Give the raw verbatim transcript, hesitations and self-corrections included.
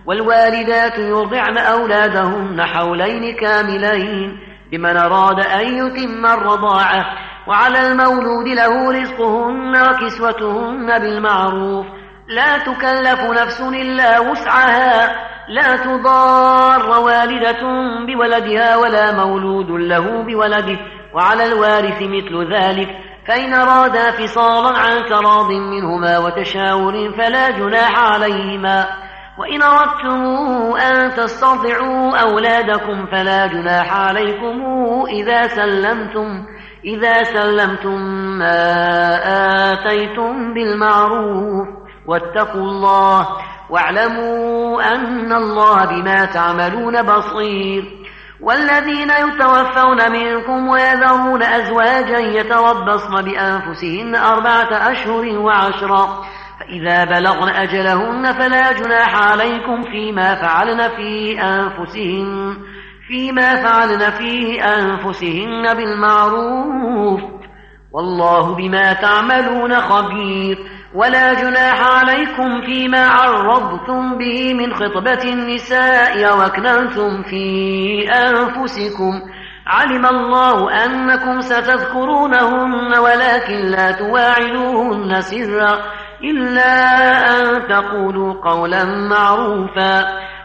والوالدات يرضعن أولادهن حولين كاملين لمن أراد أن يتم الرضاعة، وعلى المولود له رزقهن وكسوتهن بالمعروف، لا تكلف نفس إلا وسعها، لا تضار والدة بولدها ولا مولود له بولده، وعلى الوارث مثل ذلك، فإن أرادا فصالا عن تراض منهما وتشاور فلا جناح عليهما. وإن أردتم أن تسترضعوا أولادكم فلا جناح عليكم إذا سلمتم إذا سلمتم ما آتيتم بالمعروف، واتقوا الله واعلموا أن الله بما تعملون بصير. والذين يتوفون منكم ويذرون أزواجا يتربصن بأنفسهن أربعة أشهر وعشرا، فإذا بلغن أجلهن فلا جناح عليكم فيما فعلن في أنفسهن فيما فعلن في أنفسهن بالمعروف، والله بما تعملون خبير. ولا جناح عليكم فيما عرضتم به من خطبة النساء وأكننتم في أنفسكم، علم الله أنكم ستذكرونهن ولكن لا تواعدوهن سرا إلا أن تقولوا قولا معروفا